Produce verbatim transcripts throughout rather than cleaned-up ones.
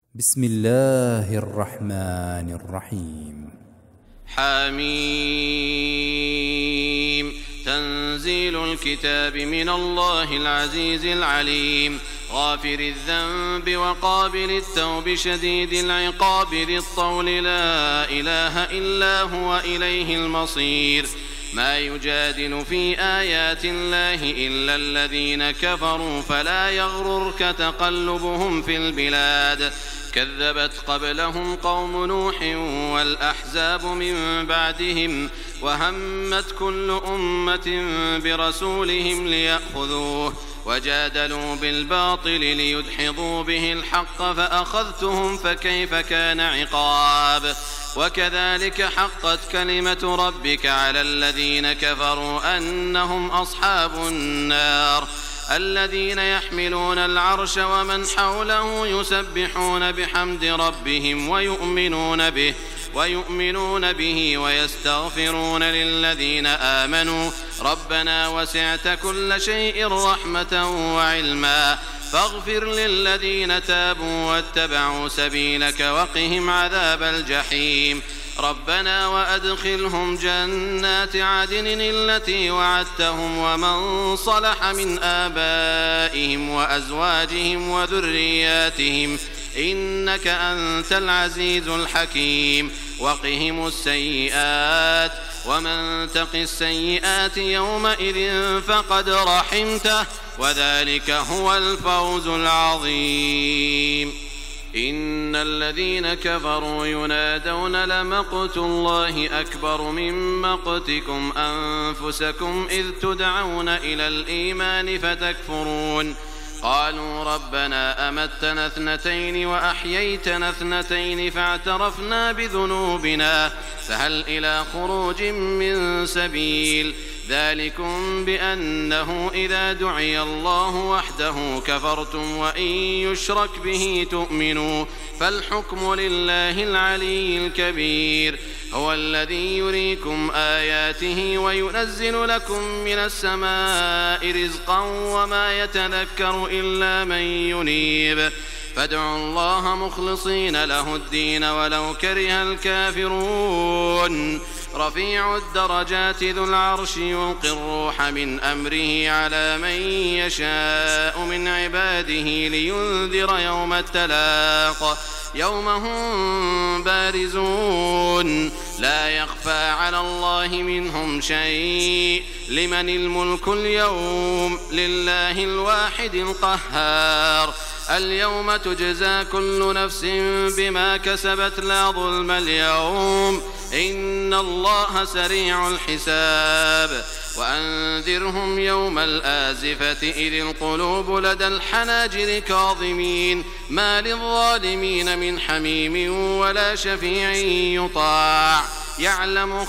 بسم الله الرحمن الرحيم. حميم. تنزيل الكتاب من الله العزيز العليم، غافر الذنب وقابل التوب شديد العقاب ذي الطول، لا إله إلا هو إليه المصير. ما يجادل في آيات الله إلا الذين كفروا، فلا يغررك تقلبهم في البلاد. كذبت قبلهم قوم نوح والأحزاب من بعدهم، وهمت كل أمة برسولهم ليأخذوه، وجادلوا بالباطل ليدحضوا به الحق، فأخذتهم فكيف كان عقاب. وكذلك حقت كلمة ربك على الذين كفروا أنهم أصحاب النار. الذين يحملون العرش ومن حوله يسبحون بحمد ربهم ويؤمنون به ويؤمنون به ويستغفرون للذين آمنوا ربنا وسعت كل شيء رحمة وعلما، فاغفر للذين تابوا واتبعوا سبيلك وقهم عذاب الجحيم. ربنا وأدخلهم جنات عدن التي وعدتهم ومن صلح من آبائهم وأزواجهم وذرياتهم إنك أنت العزيز الحكيم. وقهم السيئات، ومن تق السيئات يومئذ فقد رحمته، وذلك هو الفوز العظيم. إن الذين كفروا ينادون لمقت الله أكبر من مقتكم أنفسكم إذ تدعون إلى الإيمان فتكفرون. قالوا ربنا أمتنا اثنتين وأحييتنا اثنتين فاعترفنا بذنوبنا فهل إلى خروج من سبيل. ذلكم بأنه إذا دعي الله وحده كفرتم وإن يشرك به تؤمنوا، فالحكم لله العلي الكبير. هو الذي يريكم آياته وينزل لكم من السماء رزقا وما يتذكر إلا من ينيب، فادعوا الله مخلصين له الدين ولو كره الكافرون. رفيع الدرجات ذو العرش يلقي الروح من أمره على من يشاء من عباده لينذر يوم التلاق، يوم هم بارزون لا يخفى على الله منهم شيء. لمن الملك اليوم؟ لله الواحد القهار. اليوم تجزى كل نفس بما كسبت لا ظلم اليوم، إن الله سريع الحساب. وأنذرهم يوم الآزفة إذ القلوب لدى الحناجر كاظمين، ما للظالمين من حميم ولا شفيع يطاع. يعلم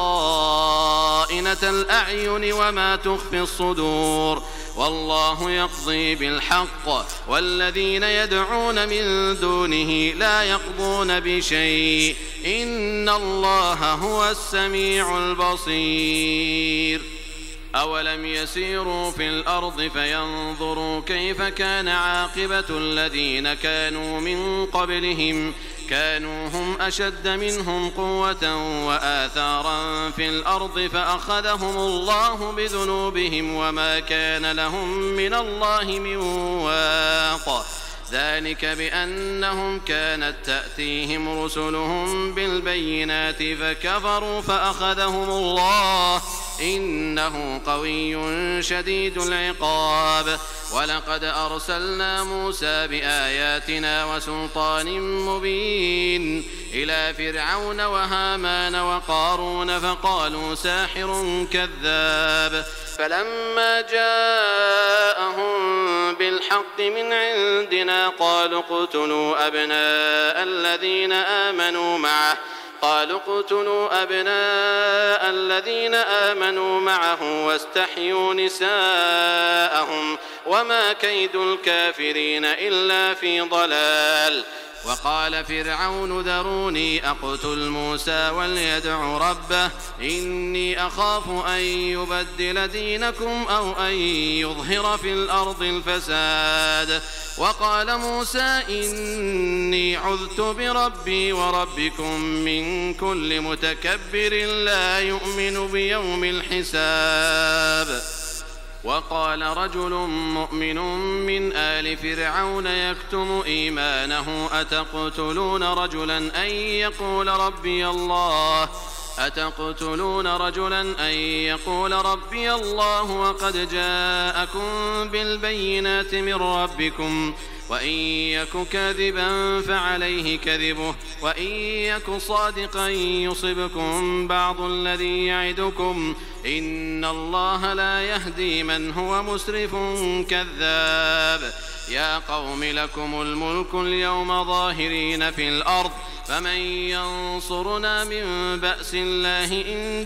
خائنة الأعين وما تخفي الصدور، والله يقضي بالحق، والذين يدعون من دونه لا يقضون بشيء، إن الله هو السميع البصير. أولم يسيروا في الأرض فينظروا كيف كان عاقبة الذين كانوا من قبلهم، كانوا هم أشد منهم قوة وآثارا في الأرض فأخذهم الله بذنوبهم وما كان لهم من الله من واق. ذلك بأنهم كانت تأتيهم رسلهم بالبينات فكفروا فأخذهم الله، إنه قوي شديد العقاب. ولقد أرسلنا موسى بآياتنا وسلطان مبين إلى فرعون وهامان وقارون فقالوا ساحر كذاب، فلما جاءهم بالحق من عندنا قالوا اقتلوا أبناء الذين آمنوا معه قالوا اقتلوا أبناء الذين آمنوا معه واستحيوا نساءهم وما كيد الكافرين إلا في ضلال. وقال فرعون ذروني أقتل موسى وليدع ربه إني أخاف أن يبدل دينكم أو أن يظهر في الأرض الفساد. وقال موسى إني عذت بربي وربكم من كل متكبر لا يؤمن بيوم الحساب. وقال رجل مؤمن من آل فرعون يكتم إيمانه أتقتلون رجلا أن يقول ربي الله أتقتلون رجلا أن يقول ربي الله وقد جاءكم بالبينات من ربكم وإن يك كاذبا فعليه كذبه وإن يك صادقا يصبكم بعض الذي يعدكم إن الله لا يهدي من هو مسرف كذاب. يا قوم لكم الملك اليوم ظاهرين في الأرض فمن ينصرنا من بأس الله إن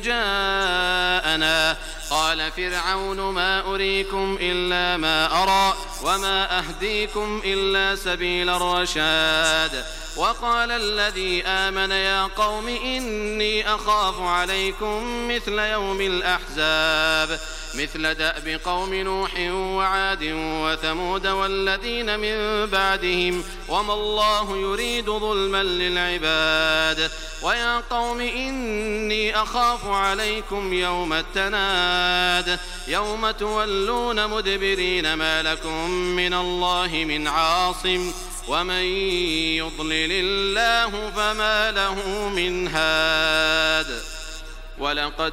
جاءنا. قال فرعون ما أريكم إلا ما أرى وما أهديكم إلا سبيل الرشاد. وقال الذي آمن يا قوم إني أخاف عليكم مثل يوم الأحزاب مثل دأب قوم نوح وعاد وثمود والذين من بعدهم وما الله يريد ظلما للعباد. ويا قوم إني أخاف عليكم يوم التناد يوم تولون مدبرين ما لكم من الله من عاصم ومن يضلل الله فما له من هاد. ولقد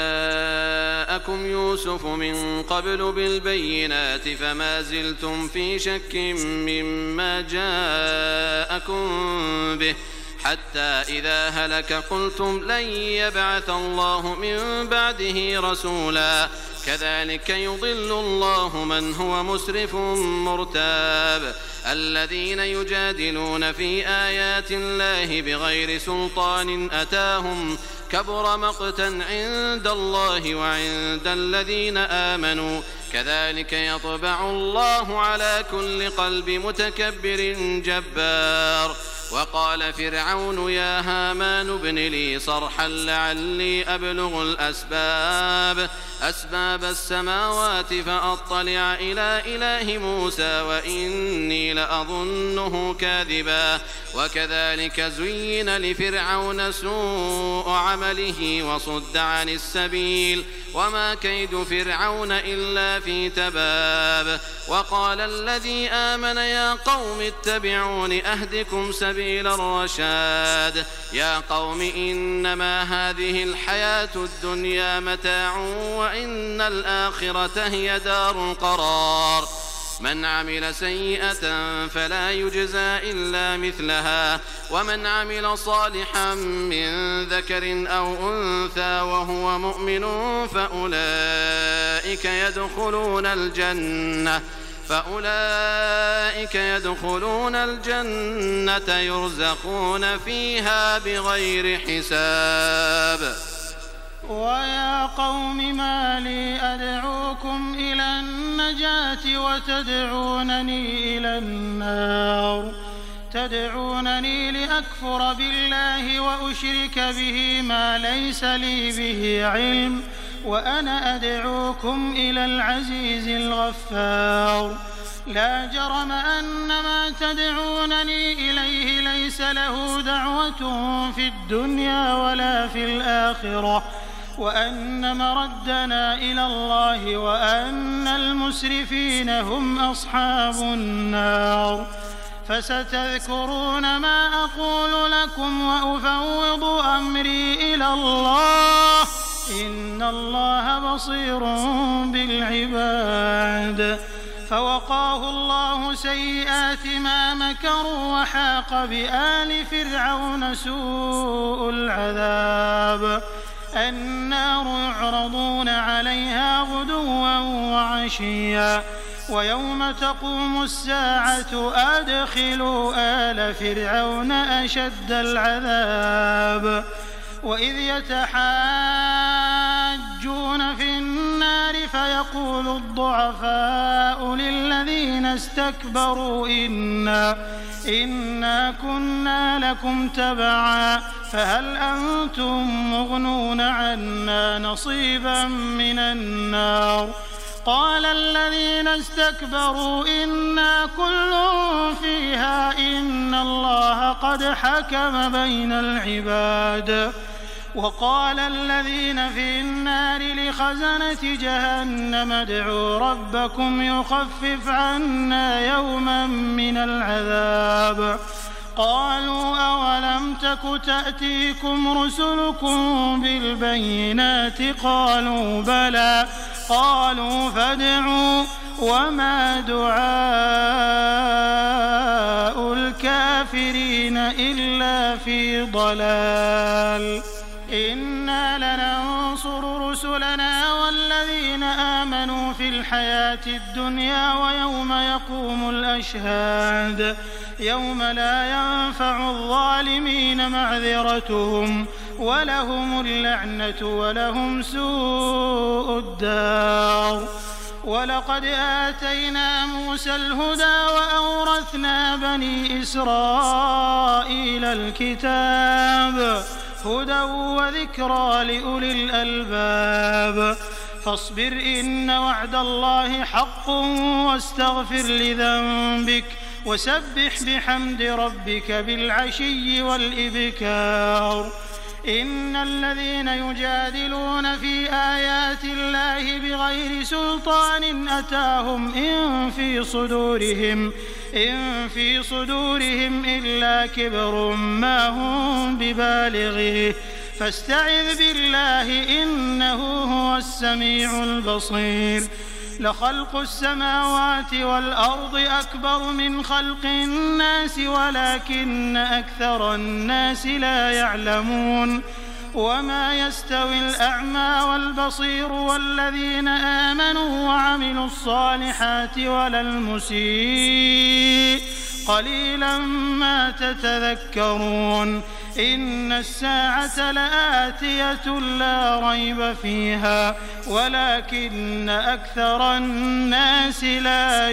جاءكم يوسف من قبل بالبينات فما زلتم في شك مما جاءكم به حتى إذا هلك قلتم لن يبعث الله من بعده رسولا كذلك يضل الله من هو مسرف مرتاب. الذين يجادلون في آيات الله بغير سلطان أتاهم كبر مقتا عند الله وعند الذين آمنوا كذلك يطبع الله على كل قلب متكبر جبار. وقال فرعون يا هامان ابن لي صرحا لعلي أبلغ الأسباب أسباب السماوات فأطلع إلى إله موسى وإني لأظنه كاذبا. وكذلك زين لفرعون سوء عمله وصد عن السبيل وما كيد فرعون إلا في تباب. وقال الذي آمن يا قوم اتبعون أهدكم سبيل الرشاد. يا قوم إنما هذه الحياة الدنيا متاع وإن الآخرة هي دار القرار. من عمل سيئة فلا يجزى إلا مثلها ومن عمل صالحا من ذكر أو أنثى وهو مؤمن فأولئك يدخلون الجنة فأولئك يدخلون الجنة يرزقون فيها بغير حساب. ويا قوم ما لي أدعوكم إلى النجاة وتدعونني إلى النار تدعونني لأكفر بالله وأشرك به ما ليس لي به علم وأنا أدعوكم إلى العزيز الغفار. لا جرم أن ما تدعونني إليه ليس له دعوة في الدنيا ولا في الآخرة وأن مردنا إلى الله وأن المسرفين هم أصحاب النار. فستذكرون ما أقول لكم وأفوض أمري إلى الله إن الله بصير بالعباد. فوقاه الله سيئات ما مكروا وحاق بآل فرعون سوء العذاب. النار يعرضون عليها غدوا وعشيا ويوم تقوم الساعة أدخلوا آل فرعون أشد العذاب. وإذ يتحاجون في النار فيقول الضعفاء للذين استكبروا إنا, إنا كنا لكم تبعا فهل أنتم مغنون عنا نصيبا من النار قال الذين استكبروا إنا كل فيها إن الله قد حكم بين العباد وقال الذين في النار لخزنة جهنم ادعوا ربكم يخفف عنا يوما من العذاب قالوا أولم تك تأتيكم رسلكم بالبينات قالوا بلى قالوا فادعوا وما دعاء الكافرين إلا في ضلال إنا لننصر رسلنا والذين آمنوا في الحياة الدنيا ويوم يقوم الأشهاد يوم لا ينفع الظالمين معذرتهم ولهم اللعنة ولهم سوء الدار ولقد آتينا موسى الهدى وأورثنا بني إسرائيل الكتاب هدى وذكرى لأولي الألباب فاصبر إن وعد الله حق واستغفر لذنبك وسبح بحمد ربك بالعشي والإبكار إن الذين يجادلون في آيات الله بغير سلطان أتاهم إن في صدورهم إن في صدورهم إلا كبر ما هم ببالغيه فاستعذ بالله إنه هو السميع البصير لخلق السماوات والأرض أكبر من خلق الناس ولكن أكثر الناس لا يعلمون وما يستوي الأعمى والبصير والذين آمنوا وعملوا الصالحات ولا المسيء قليلا ما تتذكرون إن الساعة لآتية لا ريب فيها ولكن أكثر الناس لا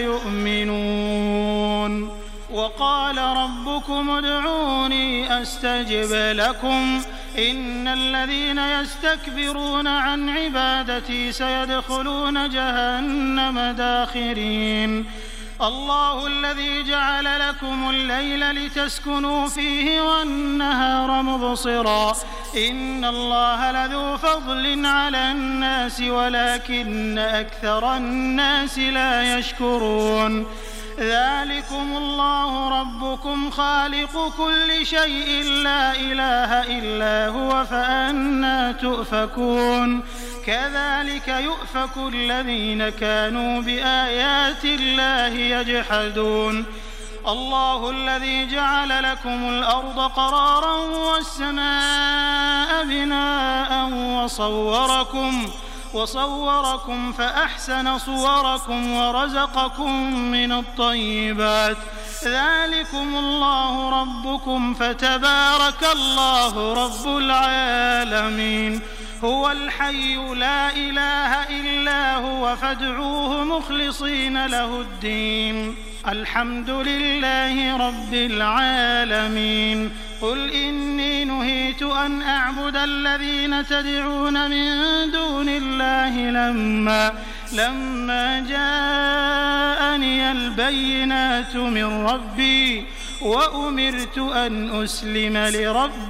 يؤمنون وقال ربكم ادعوني أستجب لكم إن الذين يستكبرون عن عبادتي سيدخلون جهنم داخرين الله الذي جعل لكم الليل لتسكنوا فيه والنهار مبصرا إن الله لذو فضل على الناس ولكن أكثر الناس لا يشكرون ذلكم الله ربكم خالق كل شيء لا إله إلا هو فأنى تؤفكون كذلك يؤفك الذين كانوا بآيات الله يجحدون الله الذي جعل لكم الأرض قرارا والسماء بناء وصوركم وصوركم فأحسن صوركم ورزقكم من الطيبات ذلكم الله ربكم فتبارك الله رب العالمين هو الحي لا إله إلا هو فادعوه مخلصين له الدين الحمد لله رب العالمين قل إني نهيت أن أعبد الذين تدعون من دون الله لما لما جاءني البينات من ربي وأمرت أن أسلم لرب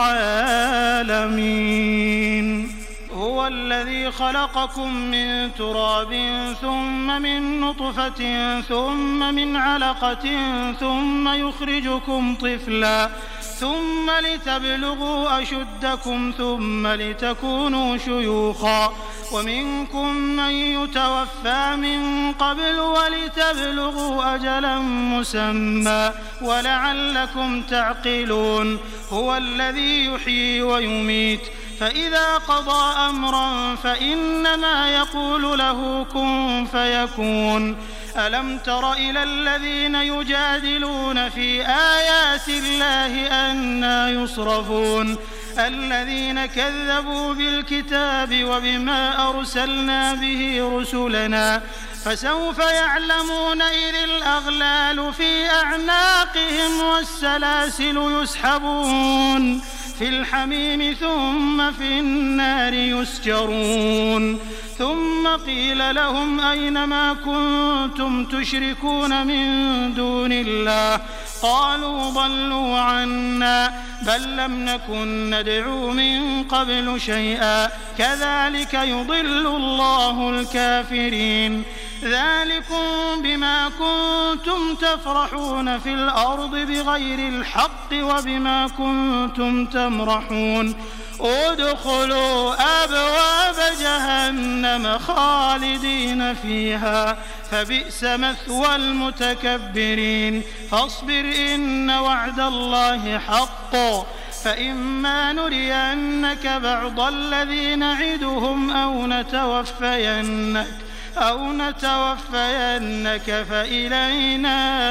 العالمين هو الذي خلقكم من تراب ثم من نطفة ثم من علقة ثم يخرجكم طفلا ثم لتبلغوا أشدكم ثم لتكونوا شيوخا ومنكم من يتوفى من قبل ولتبلغوا أجلا مسمى ولعلكم تعقلون هو الذي يحيي ويميت فإذا قضى أمرا فإنما يقول له كن فيكون ألم تر إلى الذين يجادلون في آيات الله أنى يصرفون الذين كذبوا بالكتاب وبما أرسلنا به رسلنا فسوف يعلمون إذ الأغلال في أعناقهم والسلاسل يسحبون في الحميم ثم في النار يسجرون ثم قيل لهم أين ما كنتم تشركون من دون الله قالوا ضلوا عنا بل لم نكن ندعو من قبل شيئا كذلك يضل الله الكافرين ذلكم بما كنتم تفرحون في الأرض بغير الحق وبما كنتم تمرحون ادخلوا أبواب جهنم خالدين فيها فبئس مثوى المتكبرين فاصبر إن وعد الله حق فإما نرينك بعض الذي نعدهم أو نتوفينك أو نتوفينك فإلينا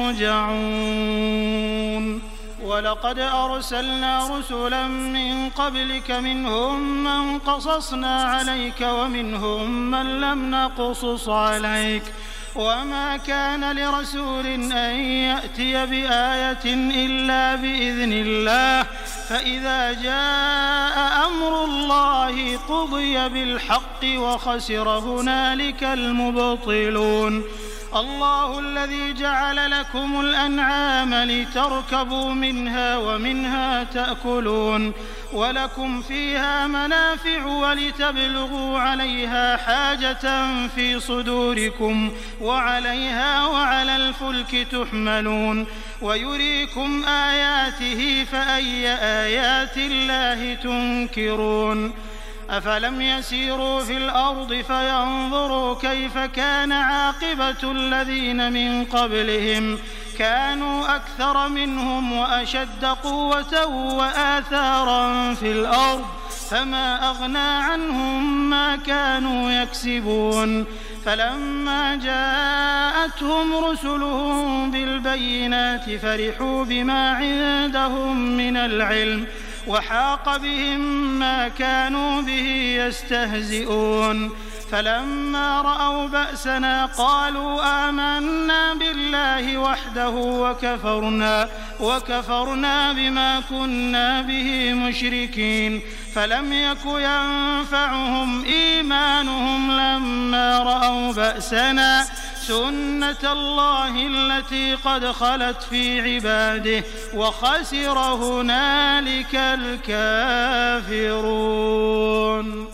يرجعون ولقد أرسلنا رسلا من قبلك منهم من قصصنا عليك ومنهم من لم نقصص عليك وما كان لرسول أن يأتي بآية إلا بإذن الله فإذا جاء أمر الله قضي بالحق وخسر هنالك المبطلون الله الذي جعل لكم الأنعام لتركبوا منها ومنها تأكلون ولكم فيها منافع ولتبلغوا عليها حاجة في صدوركم وعليها وعلى الفلك تحملون ويريكم آياته فأي آيات الله تنكرون أفلم يسيروا في الأرض فينظروا كيف كان عاقبة الذين من قبلهم كانوا أكثر منهم وأشد قوة وآثارا في الأرض فما أغنى عنهم ما كانوا يكسبون فلما جاءتهم رسلهم بالبينات فرحوا بما عندهم من العلم وحاق بهم ما كانوا به يستهزئون فلما رأوا بأسنا قالوا آمنا بالله وحده وكفرنا وكفرنا بما كنا به مشركين فلم يك ينفعهم إيمانهم لما رأوا بأسنا سنة الله التي قد خلت في عباده وخسر هنالك الكافرون.